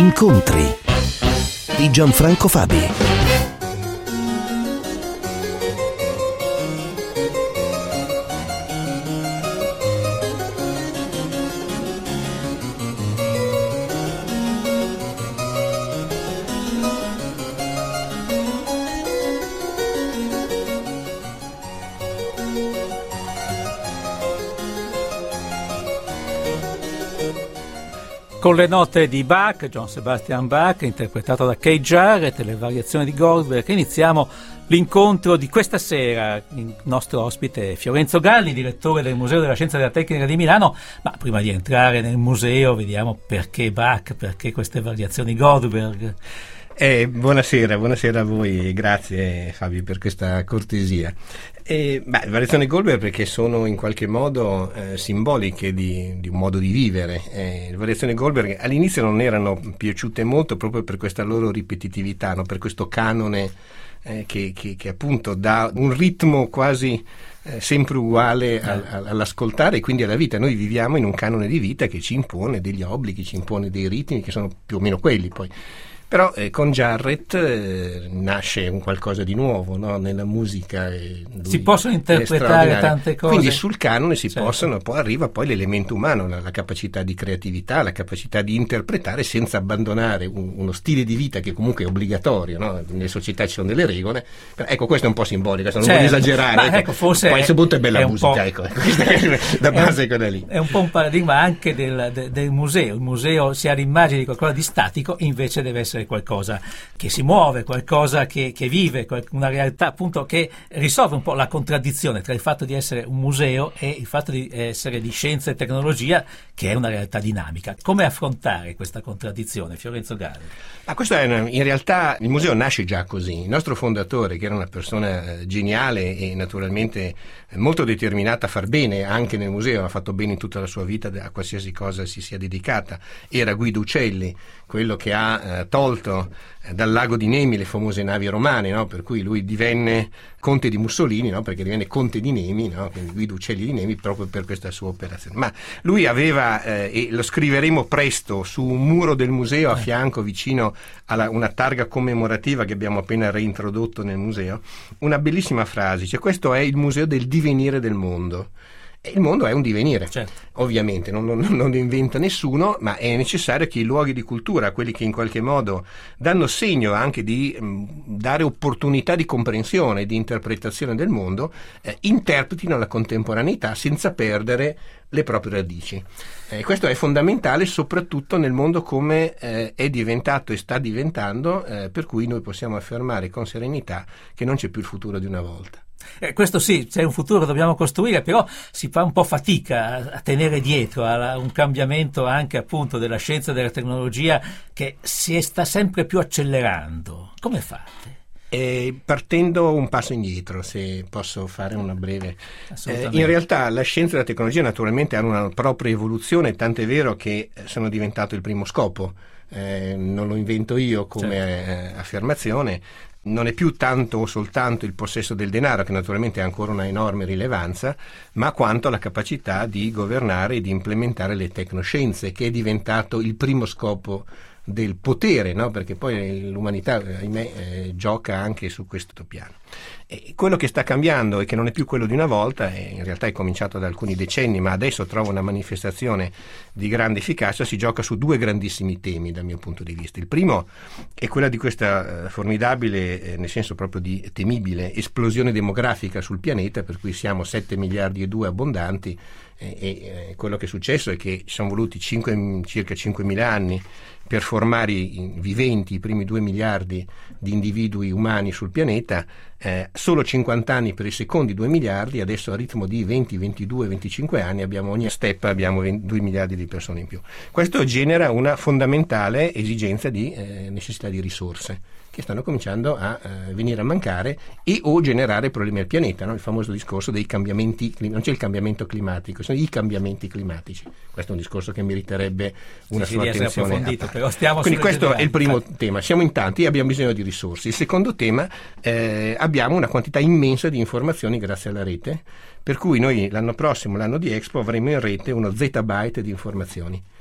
Incontri di Gianfranco Fabi. Con le note di Bach, Johann Sebastian Bach, interpretato da Keith Jarrett, e le variazioni di Goldberg, iniziamo l'incontro di questa sera. Il nostro ospite è Fiorenzo Galli, direttore del Museo della Scienza e della Tecnica di Milano. Ma prima di entrare nel museo vediamo perché Bach, perché queste variazioni Goldberg. Buonasera a voi, grazie Fabio per questa cortesia. Le variazioni Goldberg perché sono in qualche modo simboliche di un modo di vivere. Le variazioni Goldberg all'inizio non erano piaciute molto proprio per questa loro ripetitività, no? Per questo canone che appunto dà un ritmo quasi sempre uguale all'ascoltare e quindi alla vita. Noi viviamo in un canone di vita che ci impone degli obblighi, ci impone dei ritmi che sono più o meno quelli poi. Però con Jarrett nasce un qualcosa di nuovo, no? Nella musica. Si possono interpretare tante cose. Quindi sul canone si possono, poi arriva poi l'elemento umano, la capacità di creatività, la capacità di interpretare senza abbandonare uno stile di vita che comunque è obbligatorio, no? Nelle società ci sono delle regole. Però, ecco, questo è un po' simbolico, non voglio esagerare. Ecco, forse poi soprattutto è bella musica, ecco. Da base è quella lì. È un po' un paradigma anche del museo. Il museo si ha l'immagine di qualcosa di statico, invece deve essere qualcosa che si muove, qualcosa che vive, una realtà appunto che risolve un po' la contraddizione tra il fatto di essere un museo e il fatto di essere di scienza e tecnologia, che è una realtà dinamica. Come affrontare questa contraddizione, Fiorenzo Galli? Questo in realtà il museo nasce già così. Il nostro fondatore, che era una persona geniale e naturalmente molto determinata a far bene anche nel museo, ha fatto bene in tutta la sua vita a qualsiasi cosa si sia dedicata, era Guido Uccelli, quello che ha tolto dal lago di Nemi le famose navi romane, no? Per cui lui divenne conte di Mussolini, no? Perché divenne conte di Nemi, no? Quindi Guido Uccelli di Nemi, proprio per questa sua operazione. Ma lui aveva, e lo scriveremo presto, su un muro del museo a fianco, vicino a una targa commemorativa che abbiamo appena reintrodotto nel museo, una bellissima frase, cioè: questo è il museo del divenire del mondo. Il mondo è un divenire, certo. Ovviamente non lo inventa nessuno, ma è necessario che i luoghi di cultura, quelli che in qualche modo danno segno anche di dare opportunità di comprensione, di interpretazione del mondo, interpretino la contemporaneità senza perdere le proprie radici. Questo è fondamentale soprattutto nel mondo come è diventato e sta diventando, per cui noi possiamo affermare con serenità che non c'è più il futuro di una volta. Questo sì, c'è un futuro che dobbiamo costruire, però si fa un po' fatica a tenere dietro a un cambiamento anche appunto della scienza e della tecnologia che si sta sempre più accelerando. Come fate? Partendo un passo indietro, se posso fare una breve. In realtà la scienza e la tecnologia naturalmente hanno una propria evoluzione, tant'è vero che sono diventato il primo scopo. Non lo invento io come affermazione. Non è più tanto o soltanto il possesso del denaro, che naturalmente ha ancora una enorme rilevanza, ma quanto la capacità di governare e di implementare le tecnoscienze, che è diventato il primo scopo del potere, no? Perché poi l'umanità, ahimè, gioca anche su questo piano. E quello che sta cambiando e che non è più quello di una volta, in realtà è cominciato da alcuni decenni, ma adesso trova una manifestazione di grande efficacia, si gioca su due grandissimi temi dal mio punto di vista. Il primo è quella di questa formidabile, nel senso proprio di temibile, esplosione demografica sul pianeta, per cui siamo 7 miliardi e 2 abbondanti, e quello che è successo è che ci sono voluti circa 5.000 anni per formare viventi i primi 2 miliardi di individui umani sul pianeta, solo 50 anni per i secondi 2 miliardi, adesso a ritmo di 20, 22, 25 anni ogni step abbiamo 2 miliardi di persone in più. Questo genera una fondamentale esigenza di necessità di risorse che stanno cominciando a venire a mancare e o generare problemi al pianeta, no? Il famoso discorso dei cambiamenti, non c'è il cambiamento climatico, sono i cambiamenti climatici. Questo è un discorso che meriterebbe una sua attenzione. Però stiamo quindi questo è il primo tema, siamo in tanti e abbiamo bisogno di risorse. Il secondo tema, abbiamo una quantità immensa di informazioni grazie alla rete, per cui noi l'anno prossimo, l'anno di Expo, avremo in rete uno zettabyte di informazioni.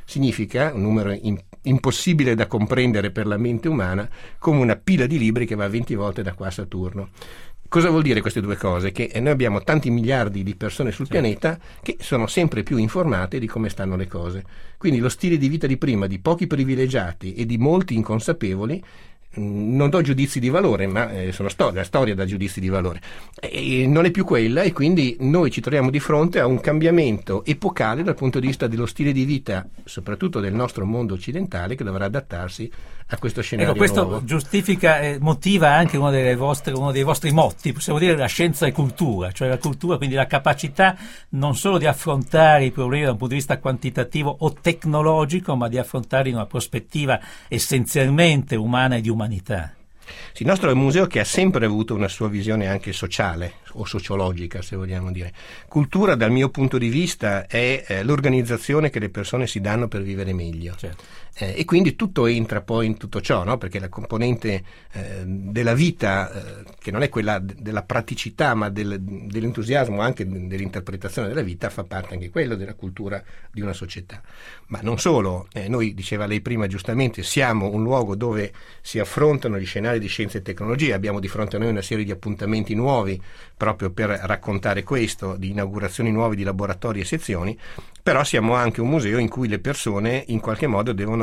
significa un numero impossibile da comprendere per la mente umana, come una pila di libri che va 20 volte da qua a Saturno. Cosa vuol dire queste due cose? Che noi abbiamo tanti miliardi di persone sul pianeta che sono sempre più informate di come stanno le cose. Quindi lo stile di vita di prima, di pochi privilegiati e di molti inconsapevoli, non do giudizi di valore, ma sono la storia da giudizi di valore, e non è più quella, e quindi noi ci troviamo di fronte a un cambiamento epocale dal punto di vista dello stile di vita, soprattutto del nostro mondo occidentale, che dovrà adattarsi a questo scenario questo nuovo. Giustifica e motiva anche uno dei vostri motti, possiamo dire la scienza e cultura, cioè la cultura, quindi la capacità non solo di affrontare i problemi da un punto di vista quantitativo o tecnologico, ma di affrontarli in una prospettiva essenzialmente umana e di umanità. Sì, il nostro è un museo che ha sempre avuto una sua visione anche sociale o sociologica, se vogliamo dire. Cultura, dal mio punto di vista, è l'organizzazione che le persone si danno per vivere meglio. Certo. E quindi tutto entra poi in tutto ciò, no? Perché la componente della vita, che non è quella della praticità, ma dell'entusiasmo, anche dell'interpretazione della vita, fa parte anche quello della cultura di una società. Ma non solo, noi, diceva lei prima giustamente, siamo un luogo dove si affrontano gli scenari di scienza e tecnologia, abbiamo di fronte a noi una serie di appuntamenti nuovi proprio per raccontare questo, di inaugurazioni nuove di laboratori e sezioni, però siamo anche un museo in cui le persone in qualche modo devono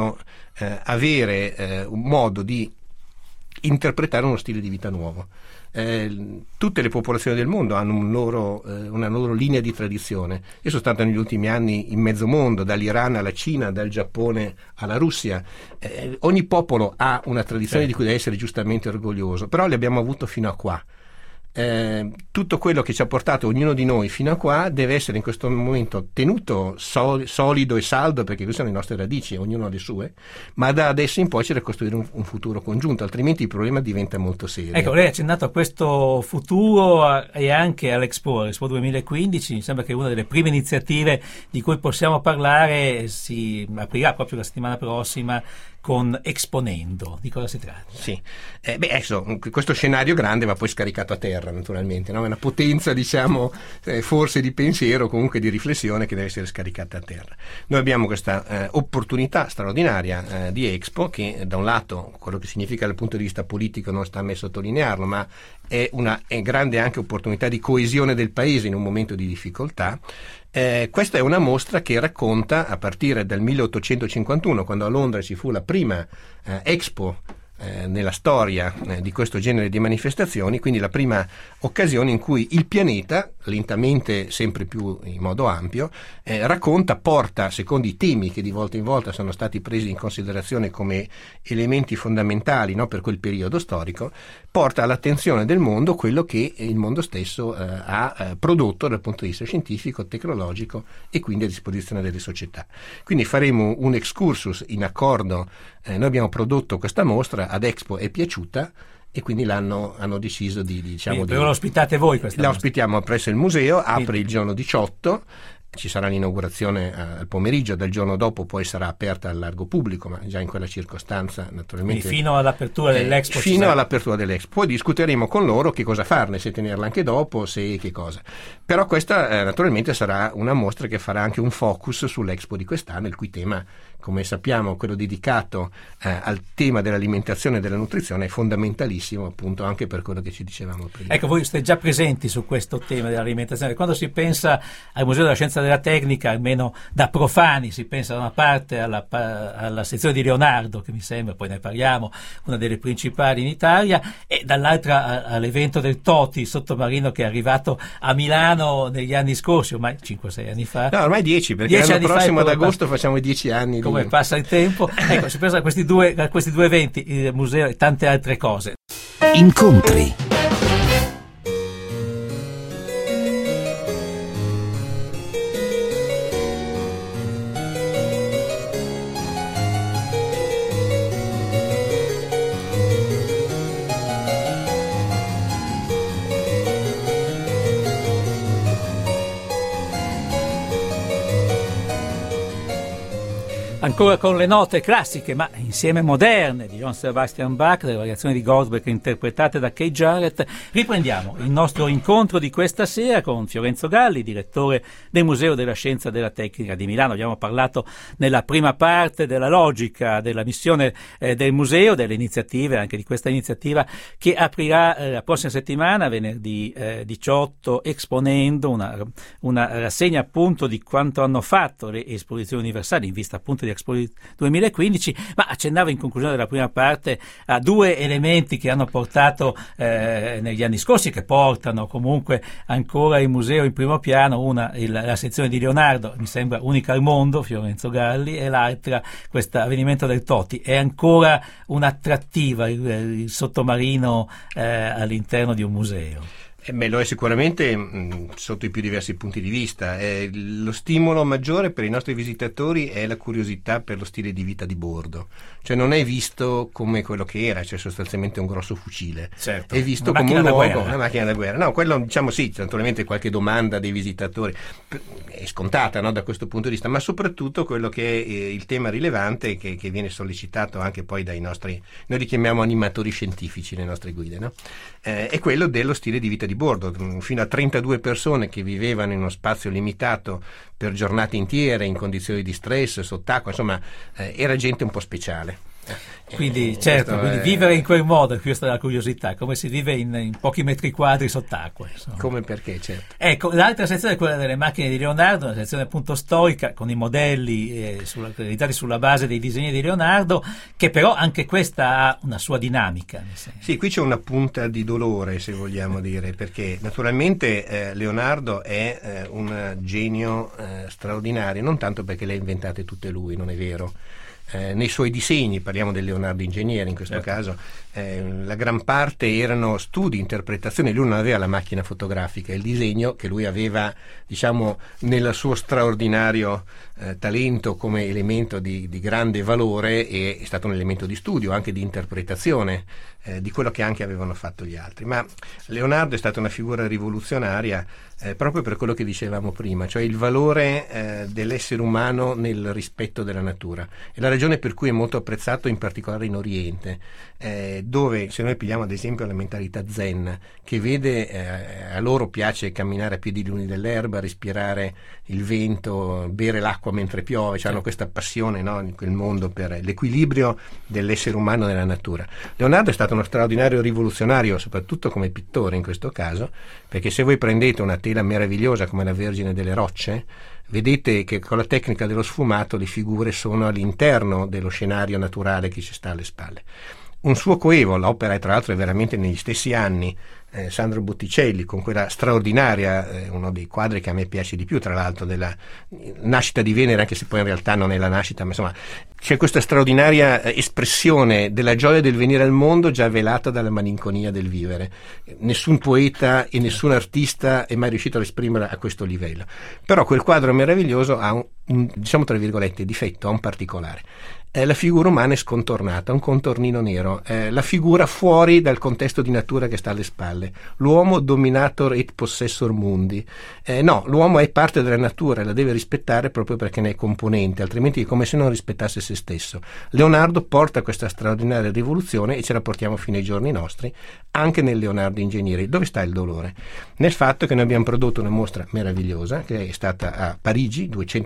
avere un modo di interpretare uno stile di vita nuovo. Tutte le popolazioni del mondo hanno una loro linea di tradizione. Io sono stato negli ultimi anni in mezzo mondo, dall'Iran alla Cina, dal Giappone alla Russia. Ogni popolo ha una tradizione di cui deve essere giustamente orgoglioso, però le abbiamo avuto fino a qua. Tutto quello che ci ha portato ognuno di noi fino a qua deve essere in questo momento tenuto solido e saldo, perché queste sono le nostre radici, ognuno ha le sue, ma da adesso in poi c'è da costruire un futuro congiunto, altrimenti il problema diventa molto serio. Ecco, lei ha accennato a questo futuro e anche all'Expo 2015. Mi sembra che una delle prime iniziative di cui possiamo parlare si aprirà proprio la settimana prossima con Exponendo. Di cosa si tratta? Sì, adesso questo scenario grande va poi scaricato a terra, naturalmente, no? È una potenza, diciamo, forse di pensiero, comunque di riflessione, che deve essere scaricata a terra. Noi abbiamo questa opportunità straordinaria di Expo, che da un lato, quello che significa dal punto di vista politico non sta a me sottolinearlo, ma è grande anche opportunità di coesione del paese in un momento di difficoltà. Questa è una mostra che racconta, a partire dal 1851, quando a Londra ci fu la prima Expo nella storia di questo genere di manifestazioni, quindi la prima occasione in cui il pianeta, lentamente sempre più in modo ampio, porta, secondo i temi che di volta in volta sono stati presi in considerazione come elementi fondamentali, no, per quel periodo storico, porta all'attenzione del mondo quello che il mondo stesso ha prodotto dal punto di vista scientifico, tecnologico e quindi a disposizione delle società. Quindi faremo un excursus in accordo. Noi abbiamo prodotto questa mostra, ad Expo è piaciuta e quindi hanno deciso però l'ospitate voi questa mostra? La ospitiamo presso il museo, apre il giorno 18. Ci sarà l'inaugurazione al pomeriggio, del giorno dopo poi sarà aperta al largo pubblico, ma già in quella circostanza naturalmente fino all'apertura dell'Expo. All'apertura dell'Expo. Poi discuteremo con loro che cosa farne, se tenerla anche dopo, se che cosa. Però questa naturalmente sarà una mostra che farà anche un focus sull'Expo di quest'anno, il cui tema, come sappiamo, quello dedicato al tema dell'alimentazione e della nutrizione, è fondamentalissimo, appunto, anche per quello che ci dicevamo prima. Ecco, voi siete già presenti su questo tema dell'alimentazione. Quando si pensa al Museo della Scienza della Tecnica, almeno da profani, si pensa da una parte alla sezione di Leonardo, che mi sembra, poi ne parliamo, una delle principali in Italia, e dall'altra all'evento del Toti, sottomarino, che è arrivato a Milano negli anni scorsi, ormai 5-6 anni fa. No, ormai 10, perché l'anno prossimo ad agosto facciamo i 10 anni. Come passa il tempo. Ecco, si pensa a questi due eventi, il museo e tante altre cose. Incontri. Ancora con le note classiche ma insieme moderne di Johann Sebastian Bach, le variazioni di Goldberg interpretate da Keith Jarrett, riprendiamo il nostro incontro di questa sera con Fiorenzo Galli, direttore del Museo della Scienza e della Tecnica di Milano. Abbiamo parlato nella prima parte della logica della missione del museo, delle iniziative, anche di questa iniziativa che aprirà la prossima settimana, venerdì 18, esponendo una rassegna appunto di quanto hanno fatto le esposizioni universali in vista appunto di Expo 2015, ma accennava in conclusione della prima parte a due elementi che hanno portato negli anni scorsi, che portano comunque ancora il museo in primo piano, una la sezione di Leonardo, mi sembra unica al mondo, Fiorenzo Galli, e l'altra questo avvenimento del Toti. È ancora un'attrattiva il sottomarino all'interno di un museo? Lo è sicuramente sotto i più diversi punti di vista. Lo stimolo maggiore per i nostri visitatori è la curiosità per lo stile di vita di bordo, cioè non è visto come quello che era, cioè sostanzialmente un grosso fucile, certo, è visto come un luogo, una macchina da guerra. No, quello diciamo sì, naturalmente qualche domanda dei visitatori è scontata, no, da questo punto di vista, ma soprattutto quello che è il tema rilevante che viene sollecitato anche poi dai nostri, noi li chiamiamo animatori scientifici, le nostre guide, no? È quello dello stile di vita di bordo, fino a 32 persone che vivevano in uno spazio limitato per giornate intere in condizioni di stress, sott'acqua, insomma era gente un po' speciale. Quindi certo, quindi vivere in quel modo, questa è la curiosità, come si vive in pochi metri quadri sott'acqua, insomma. Come perché, certo. Ecco, l'altra sezione è quella delle macchine di Leonardo, una sezione appunto storica con i modelli realizzati sulla base dei disegni di Leonardo, che però anche questa ha una sua dinamica, nel senso. Sì, qui c'è una punta di dolore, se vogliamo dire, perché naturalmente Leonardo è un genio straordinario, non tanto perché le ha inventate tutte lui, non è vero. Nei suoi disegni, parliamo del Leonardo ingegnere in questo caso, la gran parte erano studi, interpretazioni. Lui non aveva la macchina fotografica, il disegno che lui aveva, diciamo, nel suo straordinario talento come elemento di grande valore, è stato un elemento di studio, anche di interpretazione di quello che anche avevano fatto gli altri. Ma Leonardo è stata una figura rivoluzionaria proprio per quello che dicevamo prima, cioè il valore dell'essere umano nel rispetto della natura. È la ragione per cui è molto apprezzato in particolare in Oriente, dove, se noi pigliamo ad esempio la mentalità zen, che vede a loro piace camminare a piedi nudi dell'erba, respirare il vento, bere l'acqua mentre piove, cioè hanno questa passione, no, in quel mondo per l'equilibrio dell'essere umano nella natura. Leonardo è stato uno straordinario rivoluzionario, soprattutto come pittore in questo caso, perché se voi prendete una tela meravigliosa come la Vergine delle Rocce, vedete che con la tecnica dello sfumato le figure sono all'interno dello scenario naturale che ci sta alle spalle. Un suo coevo, l'opera tra l'altro è veramente negli stessi anni, Sandro Botticelli, con quella straordinaria, uno dei quadri che a me piace di più tra l'altro, della nascita di Venere, anche se poi in realtà non è la nascita, ma insomma c'è questa straordinaria espressione della gioia del venire al mondo già velata dalla malinconia del vivere. Nessun poeta e nessun artista è mai riuscito ad esprimere a questo livello, però quel quadro meraviglioso ha un diciamo tra virgolette difetto, ha un particolare. La figura umana è scontornata, un contornino nero, la figura fuori dal contesto di natura che sta alle spalle. L'uomo dominator et possessor mundi. No, l'uomo è parte della natura, la deve rispettare proprio perché ne è componente, altrimenti è come se non rispettasse se stesso. Leonardo porta questa straordinaria rivoluzione e ce la portiamo fino ai giorni nostri, anche nel Leonardo ingegnere. Dove sta il dolore? Nel fatto che noi abbiamo prodotto una mostra meravigliosa, che è stata a Parigi,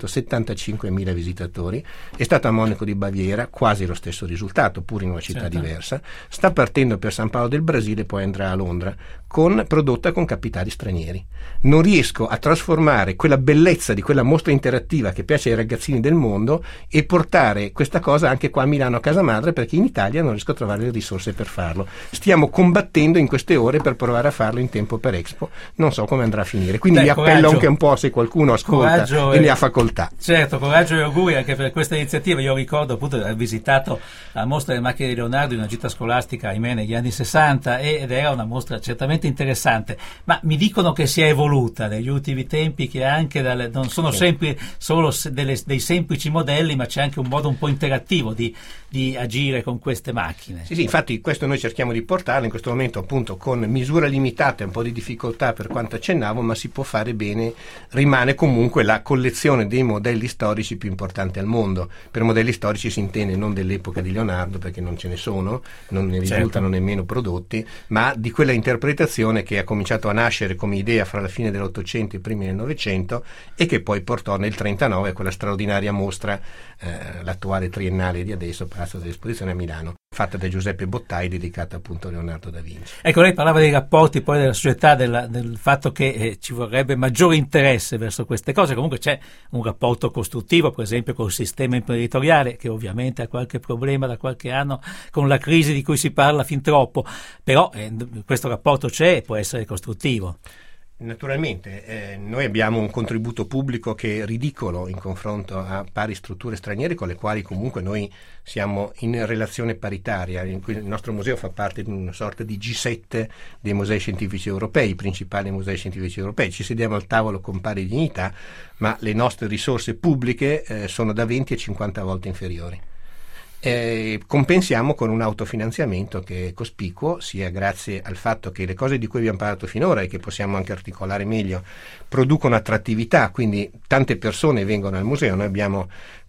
275.000 visitatori, è stata a Monaco di Baviera, quasi lo stesso risultato, pur in una città diversa, sta partendo per San Paolo del Brasile e poi andrà a Londra, prodotta con capitali stranieri. Non riesco a trasformare quella bellezza di quella mostra interattiva che piace ai ragazzini del mondo e portare questa cosa anche qua a Milano, a casa madre, perché in Italia non riesco a trovare le risorse per farlo. Stiamo combattendo in queste ore per provare a farlo in tempo per Expo, non so come andrà a finire, quindi vi appello anche un po', se qualcuno ascolta e ne ha facoltà. Certo, coraggio e auguri anche per questa iniziativa. Io ricordo appunto di aver visitato la mostra delle macchine di Leonardo in una gita scolastica, ahimè, negli anni 60, ed era una mostra certamente sicuramente interessante, ma mi dicono che si è evoluta negli ultimi tempi, che anche non sono sempre solo dei semplici modelli, ma c'è anche un modo un po' interattivo di agire con queste macchine. Sì, infatti questo noi cerchiamo di portarlo in questo momento, appunto con misura limitata, un po' di difficoltà per quanto accennavo, ma si può fare bene. Rimane comunque la collezione dei modelli storici più importanti al mondo. Per modelli storici si intende non dell'epoca di Leonardo, perché non ce ne sono, non ne risultano nemmeno prodotti, ma di quella interpretazione che ha cominciato a nascere come idea fra la fine dell'Ottocento e i primi del Novecento e che poi portò nel 1939 a quella straordinaria mostra, l'attuale triennale di adesso, Palazzo dell'Esposizione a Milano, fatta da Giuseppe Bottai, dedicata appunto a Leonardo da Vinci. Ecco, lei parlava dei rapporti poi della società, del fatto che ci vorrebbe maggiore interesse verso queste cose. Comunque c'è un rapporto costruttivo, per esempio col sistema imprenditoriale, che ovviamente ha qualche problema da qualche anno con la crisi di cui si parla fin troppo, però questo rapporto c'è e può essere costruttivo. Naturalmente, noi abbiamo un contributo pubblico che è ridicolo in confronto a pari strutture straniere con le quali comunque noi siamo in relazione paritaria, in cui il nostro museo fa parte di una sorta di G7 dei musei scientifici europei, i principali musei scientifici europei. Ci sediamo al tavolo con pari dignità, ma le nostre risorse pubbliche sono da 20 a 50 volte inferiori. Compensiamo con un autofinanziamento che è cospicuo, sia grazie al fatto che le cose di cui abbiamo parlato finora e che possiamo anche articolare meglio producono attrattività, quindi tante persone vengono al museo. Noi abbiamo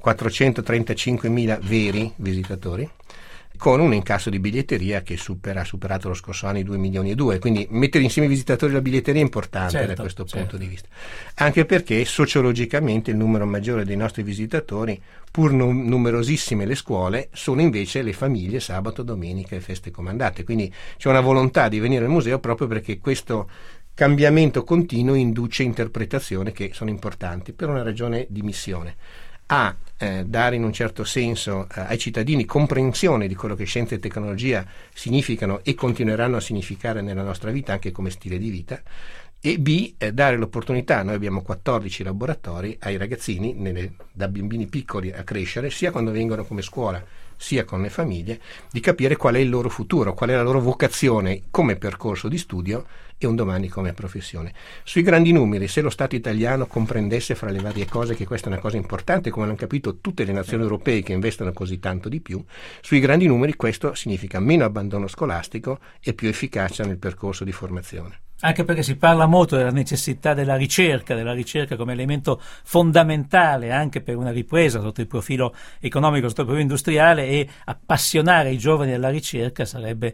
435.000 veri visitatori, con un incasso di biglietteria che ha superato lo scorso anno i 2,2 milioni, quindi mettere insieme i visitatori e la biglietteria è importante da questo punto di vista, anche perché sociologicamente il numero maggiore dei nostri visitatori, pur numerosissime le scuole, sono invece le famiglie sabato, domenica e feste comandate, quindi c'è una volontà di venire al museo proprio perché questo cambiamento continuo induce interpretazioni che sono importanti per una ragione di missione. Dare in un certo senso ai cittadini comprensione di quello che scienza e tecnologia significano e continueranno a significare nella nostra vita anche come stile di vita, e B, dare l'opportunità, noi abbiamo 14 laboratori, ai ragazzini da bambini piccoli a crescere, sia quando vengono come scuola sia con le famiglie, di capire qual è il loro futuro, qual è la loro vocazione come percorso di studio e un domani come professione. Sui grandi numeri, se lo Stato italiano comprendesse fra le varie cose che questa è una cosa importante, come hanno capito tutte le nazioni europee che investono così tanto di più, sui grandi numeri questo significa meno abbandono scolastico e più efficacia nel percorso di formazione. Anche perché si parla molto della necessità della ricerca come elemento fondamentale anche per una ripresa sotto il profilo economico, sotto il profilo industriale, e appassionare i giovani alla ricerca sarebbe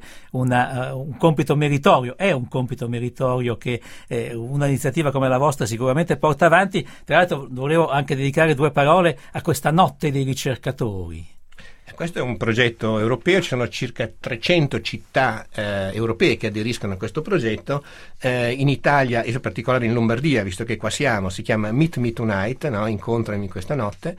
un compito meritorio, è un compito meritorio che un'iniziativa come la vostra sicuramente porta avanti. Tra l'altro volevo anche dedicare 2 parole a questa notte dei ricercatori. Questo è un progetto europeo, ci sono circa 300 città europee che aderiscono a questo progetto, in Italia e in particolare in Lombardia, visto che qua siamo, si chiama Meet Me Tonight, no? Incontrami questa notte,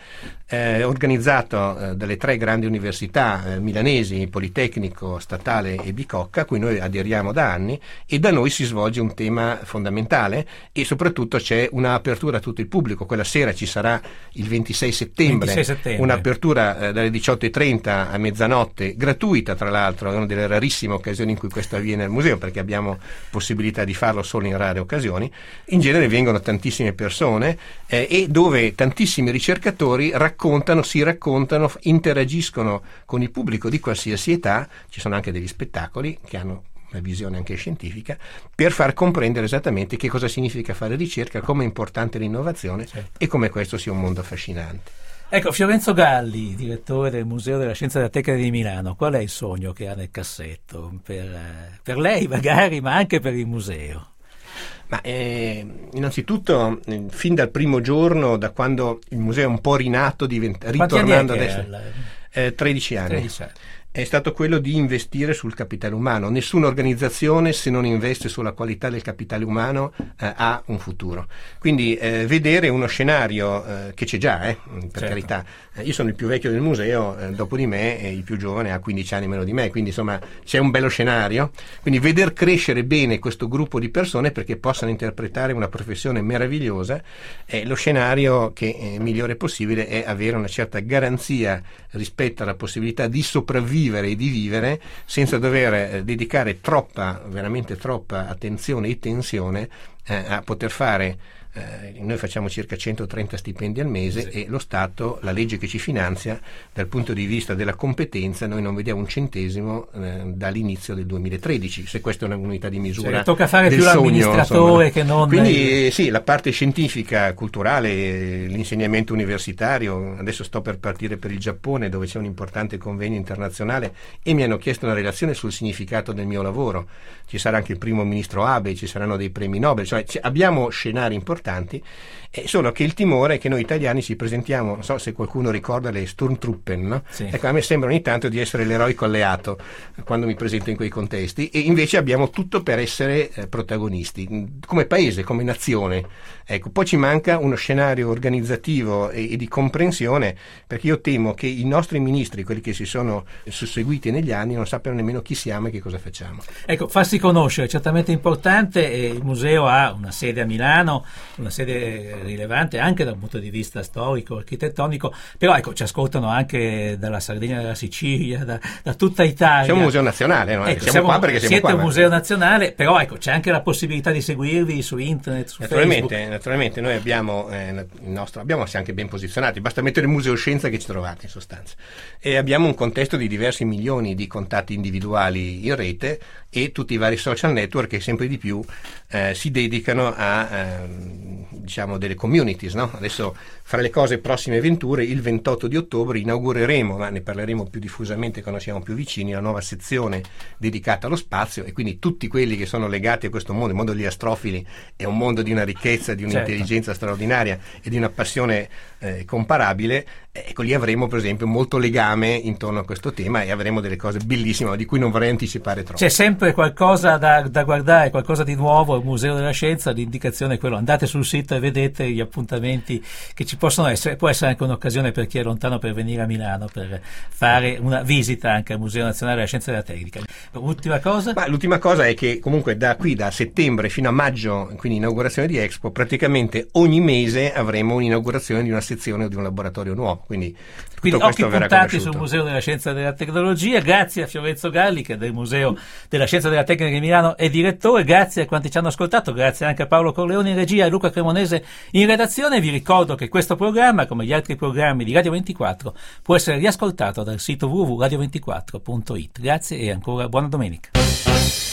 organizzato dalle 3 grandi università milanesi, Politecnico, Statale e Bicocca, a cui noi aderiamo da anni, e da noi si svolge un tema fondamentale e soprattutto c'è un'apertura a tutto il pubblico. Quella sera ci sarà il 26 settembre. Un'apertura dalle 18:30 a mezzanotte, gratuita tra l'altro, è una delle rarissime occasioni in cui questo avviene al museo, perché abbiamo possibilità di farlo solo in rare occasioni. In vengono tantissime persone e dove tantissimi ricercatori si raccontano, interagiscono con il pubblico di qualsiasi età. Ci sono anche degli spettacoli che hanno una visione anche scientifica, per far comprendere esattamente che cosa significa fare ricerca, come è importante l'innovazione e come questo sia un mondo affascinante. Ecco, Fiorenzo Galli, direttore del Museo della Scienza della Tecnica di Milano, qual è il sogno che ha nel cassetto per lei magari, ma anche per il museo? Ma innanzitutto, fin dal primo giorno, da quando il museo è un po' rinato, ritornando adesso, 13 anni. 13 anni. È stato quello di investire sul capitale umano. Nessuna organizzazione, se non investe sulla qualità del capitale umano, ha un futuro. Quindi vedere uno scenario che c'è già, per carità. Io sono il più vecchio del museo, dopo di me, e il più giovane ha 15 anni meno di me, quindi insomma c'è un bello scenario. Quindi veder crescere bene questo gruppo di persone perché possano interpretare una professione meravigliosa, lo scenario che è migliore possibile è avere una certa garanzia rispetto alla possibilità di sopravvivere vivere e di vivere senza dover dedicare veramente troppa attenzione e tensione a poter fare. Noi facciamo circa 130 stipendi al mese e lo Stato, la legge che ci finanzia, dal punto di vista della competenza noi non vediamo un centesimo dall'inizio del 2013, se questa è un'unità di misura. Tocca fare più sogno, l'amministratore che non... Quindi sì, la parte scientifica, culturale, l'insegnamento universitario. Adesso sto per partire per il Giappone, dove c'è un importante convegno internazionale e mi hanno chiesto una relazione sul significato del mio lavoro. Ci sarà anche il primo ministro Abe, ci saranno dei premi Nobel, cioè abbiamo scenari importanti, solo che il timore è che noi italiani ci presentiamo, non so se qualcuno ricorda le Sturmtruppen, no? Sì. Ecco, a me sembra ogni tanto di essere l'eroico alleato quando mi presento in quei contesti, e invece abbiamo tutto per essere protagonisti come paese, come nazione. Ecco, poi ci manca uno scenario organizzativo e di comprensione, perché io temo che i nostri ministri, quelli che si sono susseguiti negli anni, non sappiano nemmeno chi siamo e che cosa facciamo. Ecco, farsi conoscere è certamente importante. Il museo ha una sede a Milano, una sede rilevante anche da un punto di vista storico, architettonico, però ecco, ci ascoltano anche dalla Sardegna, dalla Sicilia, da tutta Italia. Siamo un museo nazionale, no? Ecco, siamo qua perché siamo siete qua. Un museo nazionale, però ecco, c'è anche la possibilità di seguirvi su internet, su Facebook. Naturalmente noi abbiamo abbiamo anche ben posizionati, basta mettere Museo Scienza che ci trovate in sostanza, e abbiamo un contesto di diversi milioni di contatti individuali in rete e tutti i vari social network che sempre di più si dedicano a diciamo delle communities, no? Adesso fra le cose prossime avventure, il 28 di ottobre inaugureremo, ma ne parleremo più diffusamente quando siamo più vicini, la nuova sezione dedicata allo spazio, e quindi tutti quelli che sono legati a questo mondo. Il mondo degli astrofili è un mondo di una ricchezza, di un'intelligenza straordinaria e di una passione comparabile. Ecco, lì avremo per esempio molto legame intorno a questo tema e avremo delle cose bellissime di cui non vorrei anticipare troppo. C'è sempre qualcosa da guardare, qualcosa di nuovo. Il Museo della Scienza, l'indicazione è quello: andate sul sito e vedete gli appuntamenti che ci possono essere. Può essere anche un'occasione per chi è lontano per venire a Milano per fare una visita anche al Museo Nazionale della Scienza e della Tecnica. L'ultima cosa? L'ultima cosa è che comunque da settembre fino a maggio, quindi inaugurazione di Expo, praticamente ogni mese avremo un'inaugurazione di una sezione o di un laboratorio nuovo. Quindi occhi puntati sul Museo della Scienza e della Tecnologia. Grazie a Fiorenzo Galli, che del Museo della Scienza e della Tecnica di Milano è direttore. Grazie a quanti ci hanno ascoltato, grazie anche a Paolo Corleone in regia e Luca Cremonese in redazione. Vi ricordo che questo programma, come gli altri programmi di Radio 24, può essere riascoltato dal sito www.radio24.it. Grazie e ancora buona domenica.